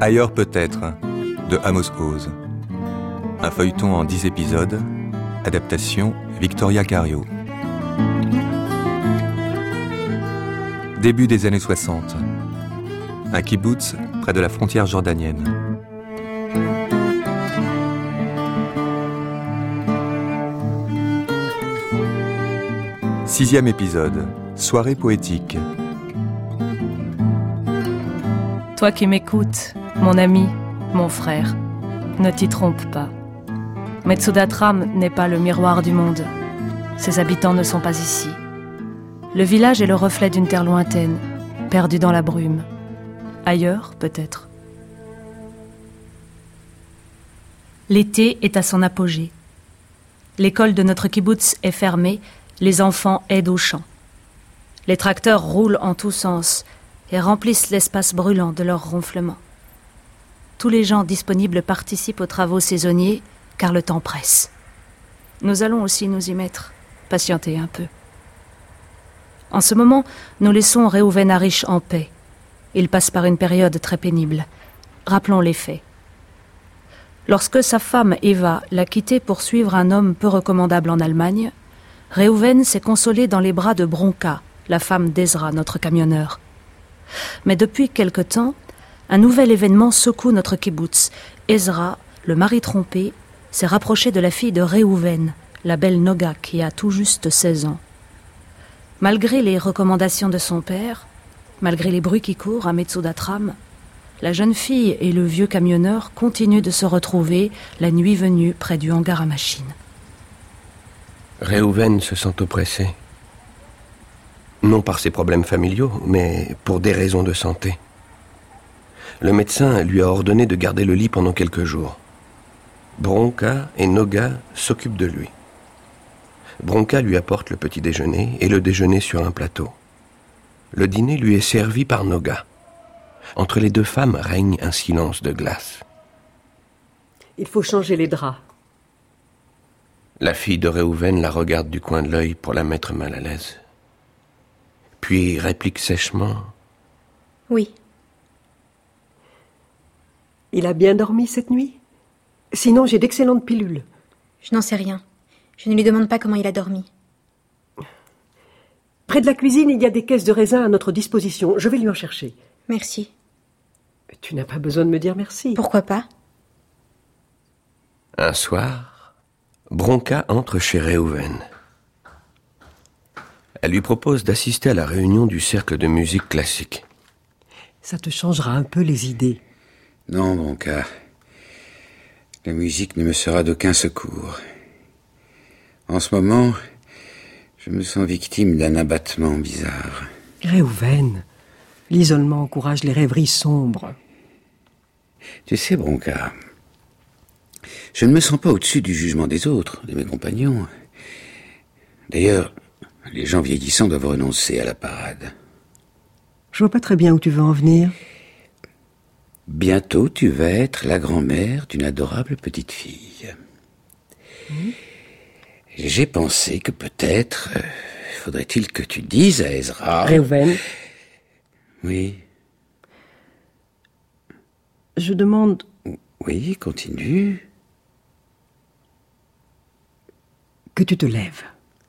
Ailleurs peut-être, de Amos Oz. Un feuilleton en 10 épisodes, adaptation Victoria Cario. Début des années 60. Un kibboutz près de la frontière jordanienne. Sixième épisode, soirée poétique. Toi qui m'écoutes, mon ami, mon frère, ne t'y trompe pas. Metsudatram n'est pas le miroir du monde. Ses habitants ne sont pas ici. Le village est le reflet d'une terre lointaine, perdue dans la brume. Ailleurs, peut-être. L'été est à son apogée. L'école de notre kibboutz est fermée, les enfants aident au champ. Les tracteurs roulent en tous sens et remplissent l'espace brûlant de leurs ronflements. Tous les gens disponibles participent aux travaux saisonniers, car le temps presse. Nous allons aussi nous y mettre, patienter un peu. En ce moment, nous laissons Reuven Harish en paix. Il passe par une période très pénible. Rappelons les faits. Lorsque sa femme Eva l'a quitté pour suivre un homme peu recommandable en Allemagne, Reuven s'est consolé dans les bras de Bronca, la femme d'Ezra, notre camionneur. Mais depuis quelque temps, un nouvel événement secoue notre kibboutz. Ezra, le mari trompé, s'est rapproché de la fille de Reuven, la belle Noga, qui a tout juste 16 ans. Malgré les recommandations de son père, malgré les bruits qui courent à Metsudatram, la jeune fille et le vieux camionneur continuent de se retrouver la nuit venue près du hangar à machines. Reuven se sent oppressé. Non par ses problèmes familiaux, mais pour des raisons de santé. Le médecin lui a ordonné de garder le lit pendant quelques jours. Bronca et Noga s'occupent de lui. Bronca lui apporte le petit déjeuner et le déjeuner sur un plateau. Le dîner lui est servi par Noga. Entre les deux femmes règne un silence de glace. Il faut changer les draps. La fille de Reuven la regarde du coin de l'œil pour la mettre mal à l'aise. Puis réplique sèchement. Oui. Il a bien dormi cette nuit ? Sinon, j'ai d'excellentes pilules. Je n'en sais rien. Je ne lui demande pas comment il a dormi. Près de la cuisine, il y a des caisses de raisin à notre disposition. Je vais lui en chercher. Merci. Tu n'as pas besoin de me dire merci. Pourquoi pas ? Un soir, Bronca entre chez Reuven. Elle lui propose d'assister à la réunion du cercle de musique classique. Ça te changera un peu les idées. Non, Bronca. La musique ne me sera d'aucun secours. En ce moment, je me sens victime d'un abattement bizarre. Reuven, l'isolement encourage les rêveries sombres. Tu sais, Bronca, je ne me sens pas au-dessus du jugement des autres, de mes compagnons. D'ailleurs, les gens vieillissants doivent renoncer à la parade. Je vois pas très bien où tu veux en venir. Bientôt, tu vas être la grand-mère d'une adorable petite fille. J'ai pensé que peut-être faudrait-il que tu dises à Ezra... Reuven. Oui. Je demande... Oui, continue. Que tu te lèves.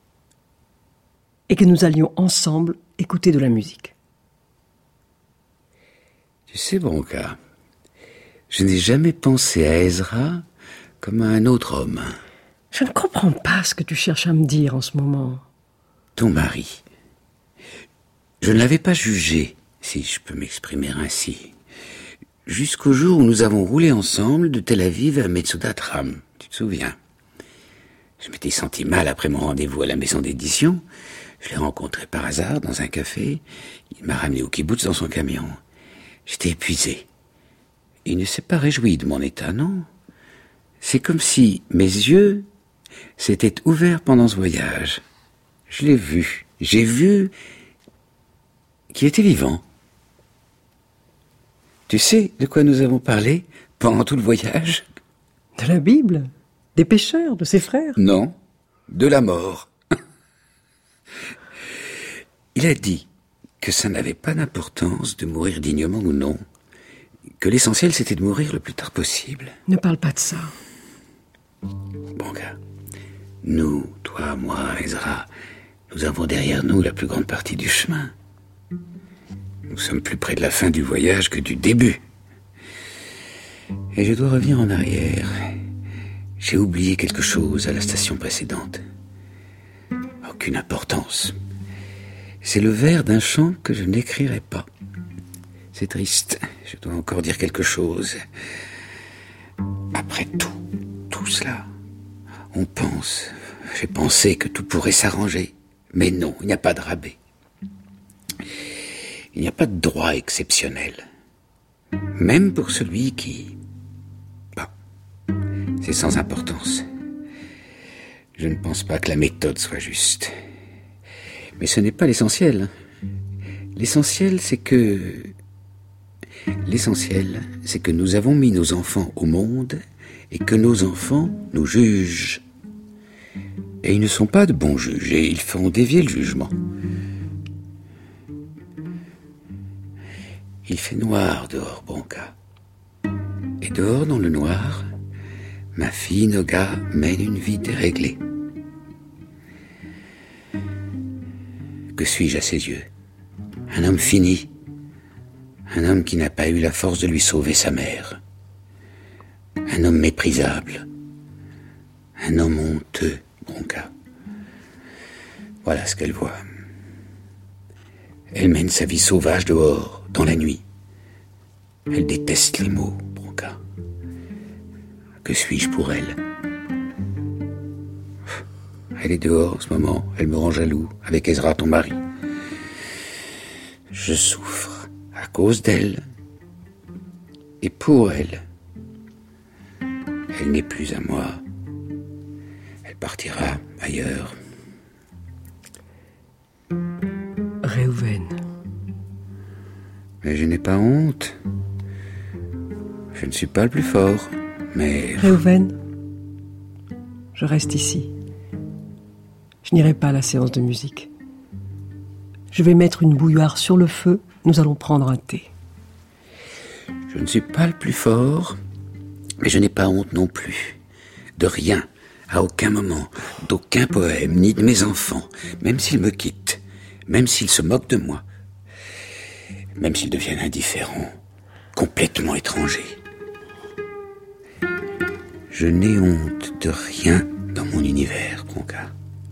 Et que nous allions ensemble écouter de la musique. Tu sais, Bronca, je n'ai jamais pensé à Ezra comme à un autre homme. Je ne comprends pas ce que tu cherches à me dire en ce moment. Ton mari. Je ne l'avais pas jugé, si je peux m'exprimer ainsi, jusqu'au jour où nous avons roulé ensemble de Tel Aviv à Metsudatram. Tu te souviens ? Je m'étais senti mal après mon rendez-vous à la maison d'édition. Je l'ai rencontré par hasard dans un café. Il m'a ramené au kibboutz dans son camion. J'étais épuisé. Il ne s'est pas réjoui de mon état, non ? C'est comme si mes yeux s'étaient ouverts pendant ce voyage. Je l'ai vu. J'ai vu qu'il était vivant. Tu sais de quoi nous avons parlé pendant tout le voyage ? De la Bible ? Des pécheurs, de ses frères ? Non, de la mort. Il a dit que ça n'avait pas d'importance de mourir dignement ou non, que l'essentiel c'était de mourir le plus tard possible. Ne parle pas de ça. Bonka, nous, toi, moi, Ezra, nous avons derrière nous la plus grande partie du chemin. Nous sommes plus près de la fin du voyage que du début. Et je dois revenir en arrière. J'ai oublié quelque chose à la station précédente. Aucune importance. C'est le vers d'un chant que je n'écrirai pas. C'est triste, je dois encore dire quelque chose. Après tout cela, j'ai pensé que tout pourrait s'arranger. Mais non, il n'y a pas de rabais. Il n'y a pas de droit exceptionnel. Même pour celui qui... c'est sans importance. Je ne pense pas que la méthode soit juste. Mais ce n'est pas l'essentiel. L'essentiel, c'est que nous avons mis nos enfants au monde et que nos enfants nous jugent. Et ils ne sont pas de bons juges et ils feront dévier le jugement. Il fait noir dehors, Bonka. Et dehors, dans le noir, ma fille Noga mène une vie déréglée. Que suis-je à ses yeux? Un homme fini. Un homme qui n'a pas eu la force de lui sauver sa mère. Un homme méprisable. Un homme honteux, Bonka. Voilà ce qu'elle voit. Elle mène sa vie sauvage dehors, dans la nuit. Elle déteste les mots, Bonka. Que suis-je pour elle? Elle est dehors en ce moment, elle me rend jaloux, avec Ezra, ton mari. Je souffre à cause d'elle et pour elle. Elle n'est plus à moi. Elle partira ailleurs. Réhouven. Mais je n'ai pas honte. Je ne suis pas le plus fort, mais... Réhouven, je reste ici. Je n'irai pas à la séance de musique. Je vais mettre une bouilloire sur le feu, nous allons prendre un thé. Je ne suis pas le plus fort, mais je n'ai pas honte non plus. De rien, à aucun moment, d'aucun poème, ni de mes enfants, même s'ils me quittent, même s'ils se moquent de moi, même s'ils deviennent indifférents, complètement étrangers. Je n'ai honte de rien dans mon univers, Bonka.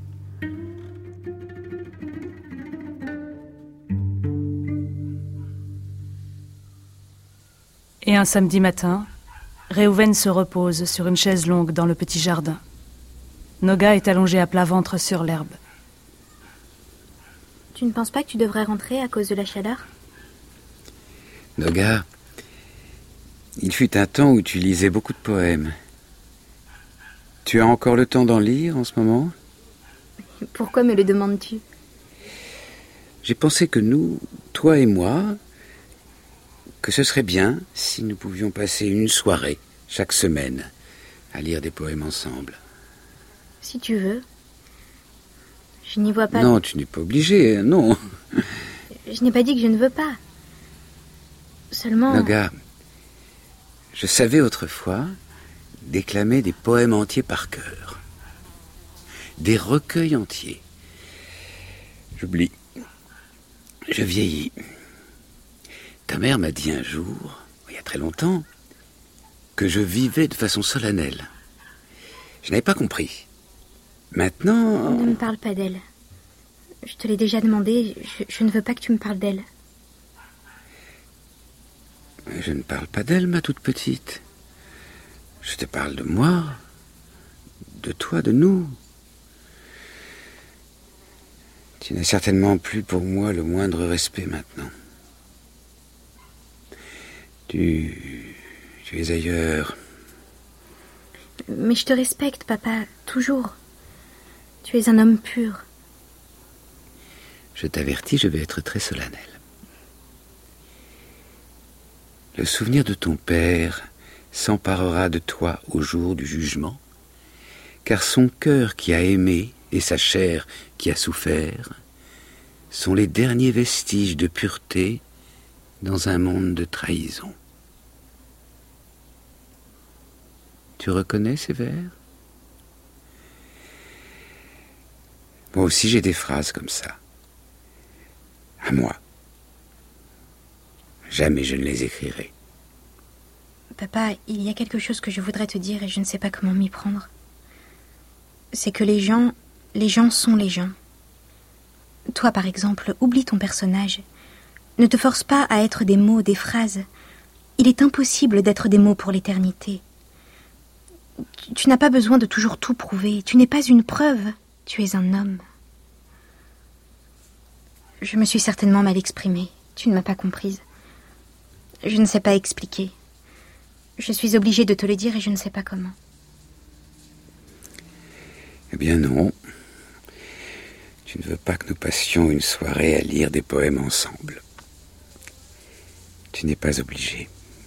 Et un samedi matin, Réhouven se repose sur une chaise longue dans le petit jardin. Noga est allongée à plat ventre sur l'herbe. Tu ne penses pas que tu devrais rentrer à cause de la chaleur? Noga, il fut un temps où tu lisais beaucoup de poèmes. Tu as encore le temps d'en lire en ce moment? Pourquoi me le demandes-tu? J'ai pensé que nous, toi et moi, que ce serait bien si nous pouvions passer une soirée chaque semaine à lire des poèmes ensemble. Si tu veux. Je n'y vois pas... Non, tu n'es pas obligé, non. Je n'ai pas dit que je ne veux pas. Seulement... Noga, je savais autrefois déclamer des poèmes entiers par cœur. Des recueils entiers. J'oublie. Je vieillis. Ta mère m'a dit un jour, il y a très longtemps, que je vivais de façon solennelle. Je n'avais pas compris. Maintenant... Ne me parle pas d'elle. Je te l'ai déjà demandé, je ne veux pas que tu me parles d'elle. Je ne parle pas d'elle, ma toute petite. Je te parle de moi, de toi, de nous. Tu n'as certainement plus pour moi le moindre respect maintenant. Tu es ailleurs. Mais je te respecte, papa, toujours. Tu es un homme pur. Je t'avertis, je vais être très solennel. Le souvenir de ton père s'emparera de toi au jour du jugement, car son cœur qui a aimé et sa chair qui a souffert sont les derniers vestiges de pureté dans un monde de trahison. Tu reconnais ces vers? Moi aussi j'ai des phrases comme ça. À moi. Jamais je ne les écrirai. Papa, il y a quelque chose que je voudrais te dire et je ne sais pas comment m'y prendre. C'est que les gens sont les gens. Toi, par exemple, oublie ton personnage. Ne te force pas à être des mots, des phrases. Il est impossible d'être des mots pour l'éternité. Tu n'as pas besoin de toujours tout prouver. Tu n'es pas une preuve. Tu es un homme. Je me suis certainement mal exprimée. Tu ne m'as pas comprise. Je ne sais pas expliquer. Je suis obligée de te le dire et je ne sais pas comment. Eh bien non. Tu ne veux pas que nous passions une soirée à lire des poèmes ensemble. Tu n'es pas obligé.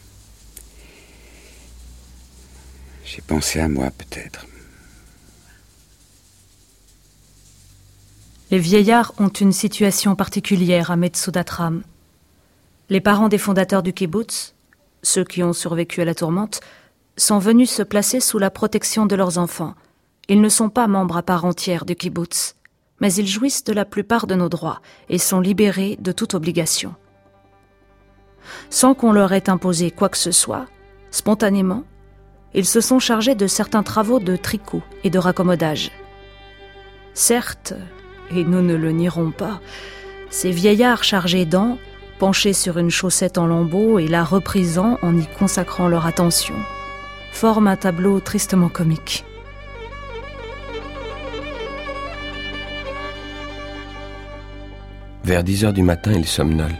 J'ai pensé à moi, peut-être. Les vieillards ont une situation particulière à Metsudatram. Les parents des fondateurs du kibbutz, ceux qui ont survécu à la tourmente, sont venus se placer sous la protection de leurs enfants. Ils ne sont pas membres à part entière du kibbutz, mais ils jouissent de la plupart de nos droits et sont libérés de toute obligation. Sans qu'on leur ait imposé quoi que ce soit, spontanément, ils se sont chargés de certains travaux de tricot et de raccommodage. Certes, et nous ne le nierons pas, ces vieillards chargés d'ans, penchés sur une chaussette en lambeaux et la reprisant en y consacrant leur attention, forment un tableau tristement comique. Vers 10 heures du matin, ils somnolent.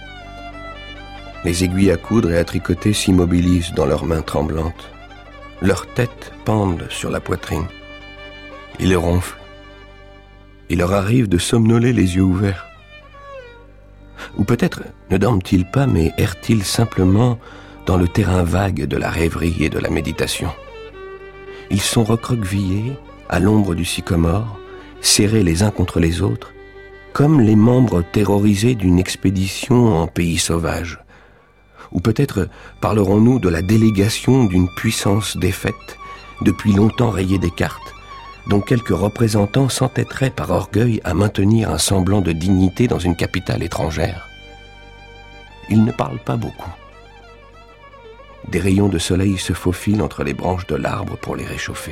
Les aiguilles à coudre et à tricoter s'immobilisent dans leurs mains tremblantes. Leurs têtes pendent sur la poitrine. Ils ronflent. Il leur arrive de somnoler les yeux ouverts. Ou peut-être ne dorment-ils pas, mais errent-ils simplement dans le terrain vague de la rêverie et de la méditation. Ils sont recroquevillés à l'ombre du sycomore, serrés les uns contre les autres, comme les membres terrorisés d'une expédition en pays sauvage. Ou peut-être parlerons-nous de la délégation d'une puissance défaite, depuis longtemps rayée des cartes, dont quelques représentants s'entêteraient par orgueil à maintenir un semblant de dignité dans une capitale étrangère. Ils ne parlent pas beaucoup. Des rayons de soleil se faufilent entre les branches de l'arbre pour les réchauffer.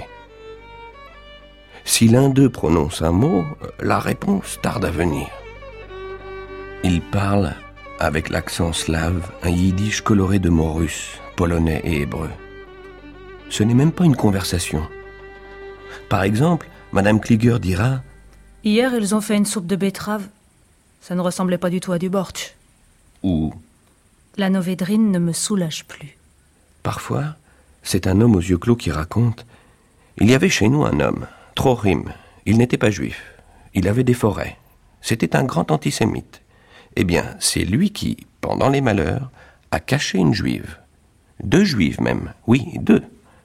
Si l'un d'eux prononce un mot, la réponse tarde à venir. Il parle avec l'accent slave, un yiddish coloré de mots russes, polonais et hébreux. Ce n'est même pas une conversation. Par exemple, Madame Klieger dira « Hier, ils ont fait une soupe de betterave. Ça ne ressemblait pas du tout à du bortsch. » Ou « La novédrine ne me soulage plus. » Parfois, c'est un homme aux yeux clos qui raconte « Il y avait chez nous un homme, Trochim. Il n'était pas juif. Il avait des forêts. C'était un grand antisémite. Eh bien, c'est lui qui, pendant les malheurs, a caché une juive. 2 juives même, oui, 2.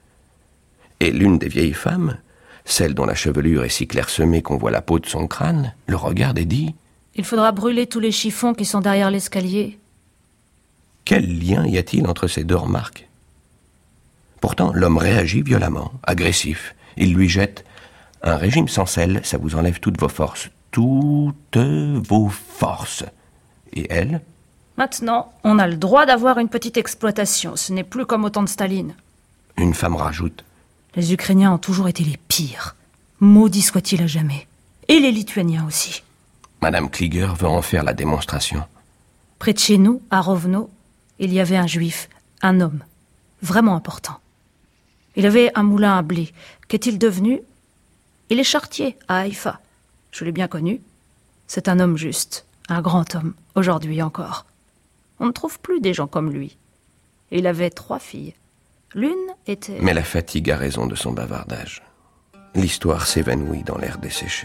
Et l'une des vieilles femmes, celle dont la chevelure est si clairsemée qu'on voit la peau de son crâne, le regarde et dit « Il faudra brûler tous les chiffons qui sont derrière l'escalier. » Quel lien y a-t-il entre ces 2 remarques? Pourtant, l'homme réagit violemment, agressif. Il lui jette « Un régime sans sel, ça vous enlève toutes vos forces. Toutes vos forces. » Et elle ? Maintenant, on a le droit d'avoir une petite exploitation. Ce n'est plus comme au temps de Staline. Une femme rajoute. Les Ukrainiens ont toujours été les pires. Maudits soient-ils à jamais. Et les Lituaniens aussi. Madame Klieger veut en faire la démonstration. Près de chez nous, à Rovno, il y avait un juif, un homme, vraiment important. Il avait un moulin à blé. Qu'est-il devenu ? Il est charretier à Haïfa. Je l'ai bien connu. C'est un homme juste, un grand homme, aujourd'hui encore. On ne trouve plus des gens comme lui. Il avait 3 filles. L'une était... Mais la fatigue a raison de son bavardage. L'histoire s'évanouit dans l'air desséché.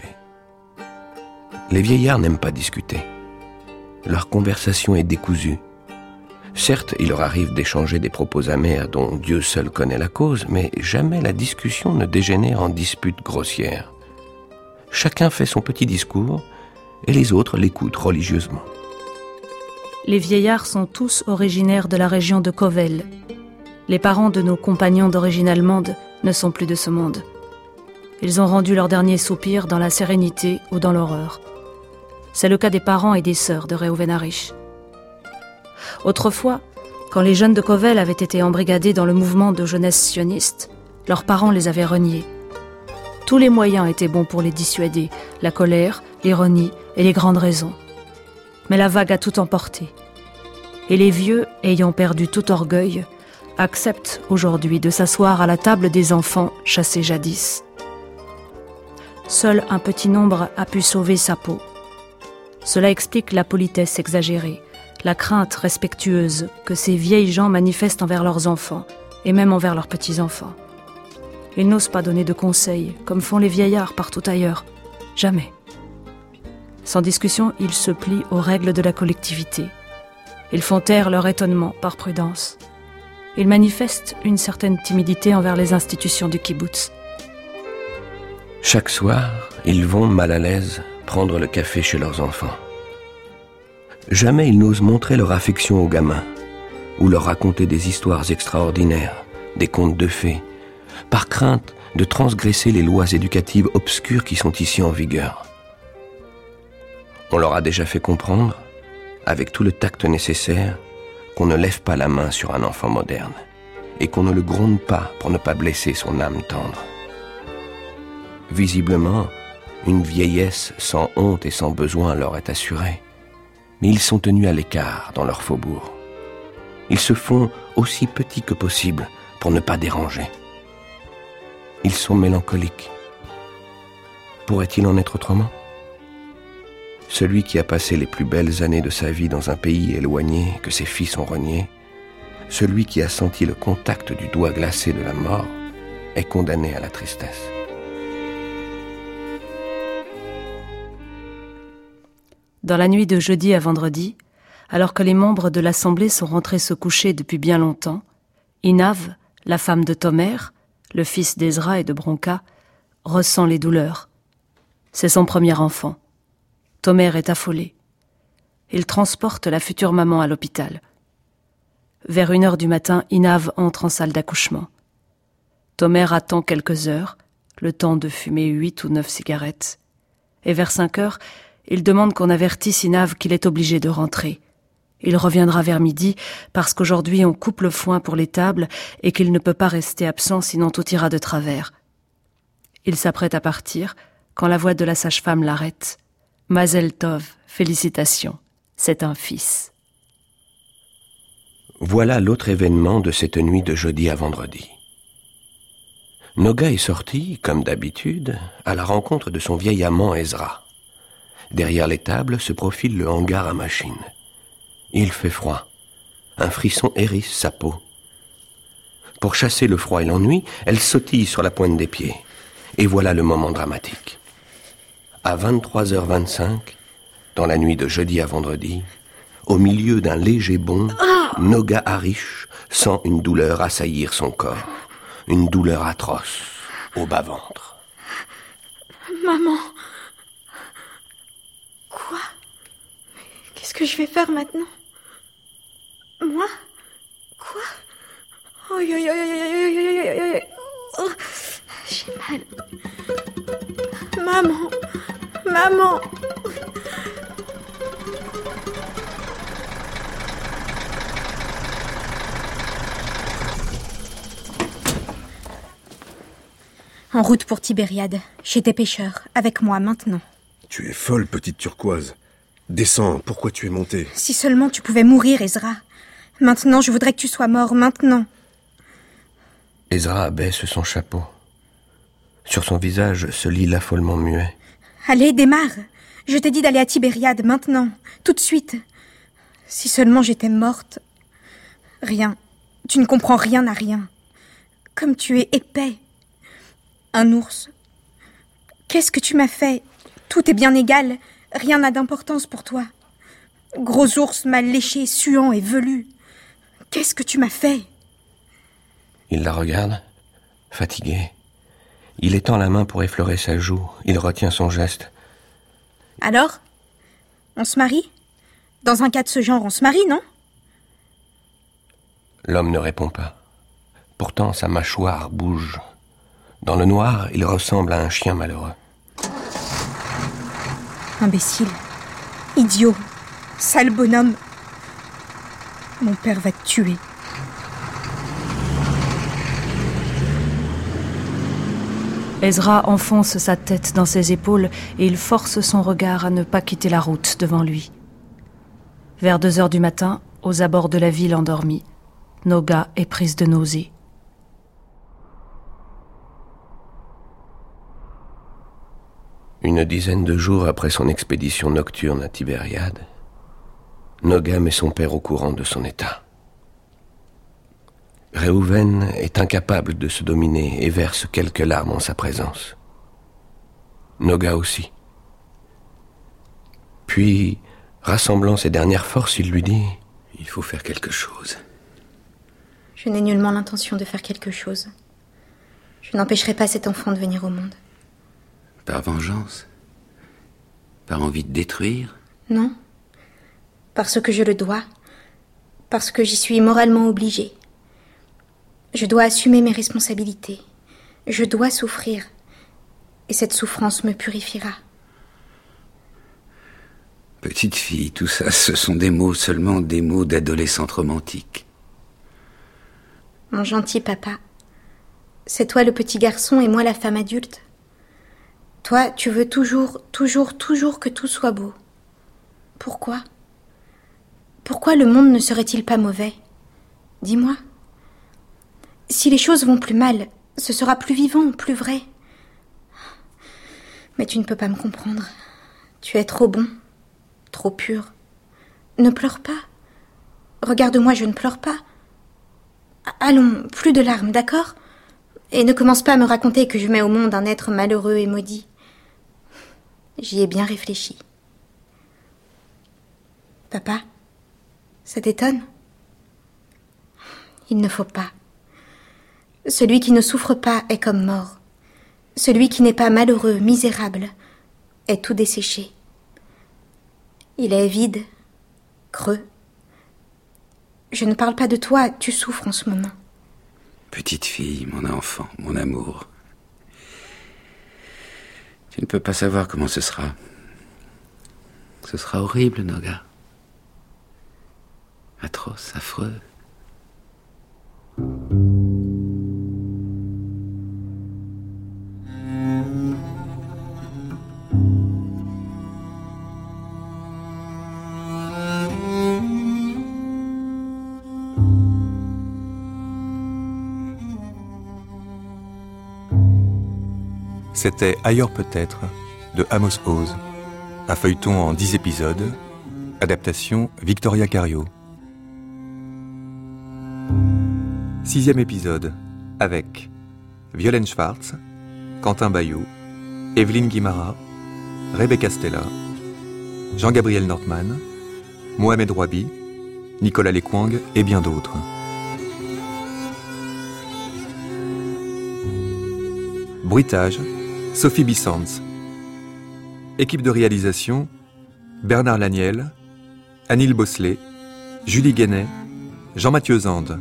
Les vieillards n'aiment pas discuter. Leur conversation est décousue. Certes, il leur arrive d'échanger des propos amers dont Dieu seul connaît la cause, mais jamais la discussion ne dégénère en dispute grossière. Chacun fait son petit discours et les autres l'écoutent religieusement. Les vieillards sont tous originaires de la région de Kovel. Les parents de nos compagnons d'origine allemande ne sont plus de ce monde. Ils ont rendu leur dernier soupir dans la sérénité ou dans l'horreur. C'est le cas des parents et des sœurs de Reuven Harich. Autrefois, quand les jeunes de Kovel avaient été embrigadés dans le mouvement de jeunesse sioniste, leurs parents les avaient reniés. Tous les moyens étaient bons pour les dissuader, la colère, l'ironie et les grandes raisons. Mais la vague a tout emporté. Et les vieux, ayant perdu tout orgueil, acceptent aujourd'hui de s'asseoir à la table des enfants chassés jadis. Seul un petit nombre a pu sauver sa peau. Cela explique la politesse exagérée, la crainte respectueuse que ces vieilles gens manifestent envers leurs enfants, et même envers leurs petits-enfants. Ils n'osent pas donner de conseils, comme font les vieillards partout ailleurs. Jamais. Sans discussion, ils se plient aux règles de la collectivité. Ils font taire leur étonnement par prudence. Ils manifestent une certaine timidité envers les institutions du kibbutz. Chaque soir, ils vont, mal à l'aise, prendre le café chez leurs enfants. Jamais ils n'osent montrer leur affection aux gamins, ou leur raconter des histoires extraordinaires, des contes de fées, par crainte de transgresser les lois éducatives obscures qui sont ici en vigueur. On leur a déjà fait comprendre, avec tout le tact nécessaire, qu'on ne lève pas la main sur un enfant moderne, et qu'on ne le gronde pas pour ne pas blesser son âme tendre. Visiblement, une vieillesse sans honte et sans besoin leur est assurée, mais ils sont tenus à l'écart dans leur faubourg. Ils se font aussi petits que possible pour ne pas déranger. Ils sont mélancoliques. Pourrait-il en être autrement ? Celui qui a passé les plus belles années de sa vie dans un pays éloigné que ses fils ont renié, celui qui a senti le contact du doigt glacé de la mort, est condamné à la tristesse. Dans la nuit de jeudi à vendredi, alors que les membres de l'Assemblée sont rentrés se coucher depuis bien longtemps, Inav, la femme de Tomer, le fils d'Ezra et de Bronca, ressent les douleurs. C'est son premier enfant. Tomer est affolé. Il transporte la future maman à l'hôpital. Vers 1h du matin, Inav entre en salle d'accouchement. Tomer attend quelques heures, le temps de fumer 8 ou 9 cigarettes. Et vers 5h, il demande qu'on avertisse Inav qu'il est obligé de rentrer. Il reviendra vers midi parce qu'aujourd'hui on coupe le foin pour les tables et qu'il ne peut pas rester absent sinon tout ira de travers. Il s'apprête à partir quand la voix de la sage-femme l'arrête. « Mazel Tov, félicitations, c'est un fils. » Voilà l'autre événement de cette nuit de jeudi à vendredi. Noga est sorti, comme d'habitude, à la rencontre de son vieil amant Ezra. Derrière les tables se profile le hangar à machines. Il fait froid. Un frisson hérisse sa peau. Pour chasser le froid et l'ennui, elle sautille sur la pointe des pieds. Et voilà le moment dramatique. À 23h25, dans la nuit de jeudi à vendredi, au milieu d'un léger bond, Noga Harich sent une douleur assaillir son corps. Une douleur atroce, au bas-ventre. Maman. Quoi ? Qu'est-ce que je vais faire maintenant ? Moi ? Quoi ? Oh, j'ai mal. Maman. Maman. En route pour Tibériade, chez tes pêcheurs, avec moi maintenant. Tu es folle, petite turquoise. Descends, pourquoi tu es montée ? Si seulement tu pouvais mourir, Ezra. Maintenant, je voudrais que tu sois mort, maintenant. Ezra abaisse son chapeau. Sur son visage se lit l'affolement muet. Allez, démarre. Je t'ai dit d'aller à Tibériade, maintenant, tout de suite. Si seulement j'étais morte. Rien. Tu ne comprends rien à rien. Comme tu es épais. Un ours. Qu'est-ce que tu m'as fait ? Tout est bien égal. Rien n'a d'importance pour toi. Gros ours mal léché, suant et velu. Qu'est-ce que tu m'as fait ? Il la regarde, fatigué. Il étend la main pour effleurer sa joue. Il retient son geste. Alors ? On se marie ? Dans un cas de ce genre, on se marie, non ? L'homme ne répond pas. Pourtant, sa mâchoire bouge. Dans le noir, il ressemble à un chien malheureux. Imbécile, idiot, sale bonhomme. Mon père va te tuer. Ezra enfonce sa tête dans ses épaules et il force son regard à ne pas quitter la route devant lui. Vers 2h du matin, aux abords de la ville endormie, Noga est prise de nausée. Une dizaine de jours après son expédition nocturne à Tibériade, Noga met son père au courant de son état. Réhouven est incapable de se dominer et verse quelques larmes en sa présence. Noga aussi. Puis, rassemblant ses dernières forces, il lui dit « Il faut faire quelque chose. » Je n'ai nullement l'intention de faire quelque chose. Je n'empêcherai pas cet enfant de venir au monde. Par vengeance? Par envie de détruire? Non. Parce que je le dois. Parce que j'y suis moralement obligée. Je dois assumer mes responsabilités. Je dois souffrir. Et cette souffrance me purifiera. Petite fille, tout ça, ce sont des mots, seulement des mots d'adolescente romantique. Mon gentil papa, c'est toi le petit garçon et moi la femme adulte. Toi, tu veux toujours que tout soit beau. Pourquoi? Pourquoi le monde ne serait-il pas mauvais? Dis-moi. Si les choses vont plus mal, ce sera plus vivant, plus vrai. Mais tu ne peux pas me comprendre. Tu es trop bon, trop pur. Ne pleure pas. Regarde-moi, je ne pleure pas. Allons, plus de larmes, d'accord? Et ne commence pas à me raconter que je mets au monde un être malheureux et maudit. J'y ai bien réfléchi. Papa, ça t'étonne? Il ne faut pas. Celui qui ne souffre pas est comme mort. Celui qui n'est pas malheureux, misérable, est tout desséché. Il est vide, creux. Je ne parle pas de toi, tu souffres en ce moment. Petite fille, mon enfant, mon amour. Tu ne peux pas savoir comment ce sera. Ce sera horrible, Noga. Atroce, affreux. C'était Ailleurs peut-être de Amos Oz, un feuilleton en 10 épisodes, adaptation Victoria Cario. 6e épisode avec Violaine Schwartz, Quentin Bayou, Evelyne Guimara, Rebecca Stella, Jean-Gabriel Nordman, Mohamed Rouabi, Nicolas Lequang et bien d'autres. Bruitage, Sophie Bissans. Équipe de réalisation, Bernard Laniel, Anil Bosselet, Julie Guénet, Jean-Mathieu Zande.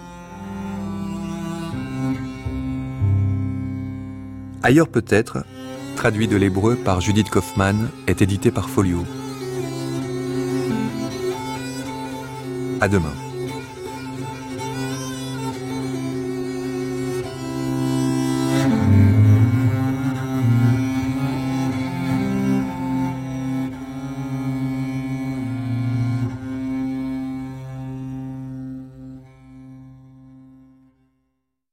Ailleurs peut-être, traduit de l'hébreu par Judith Kaufmann, est édité par Folio. À demain.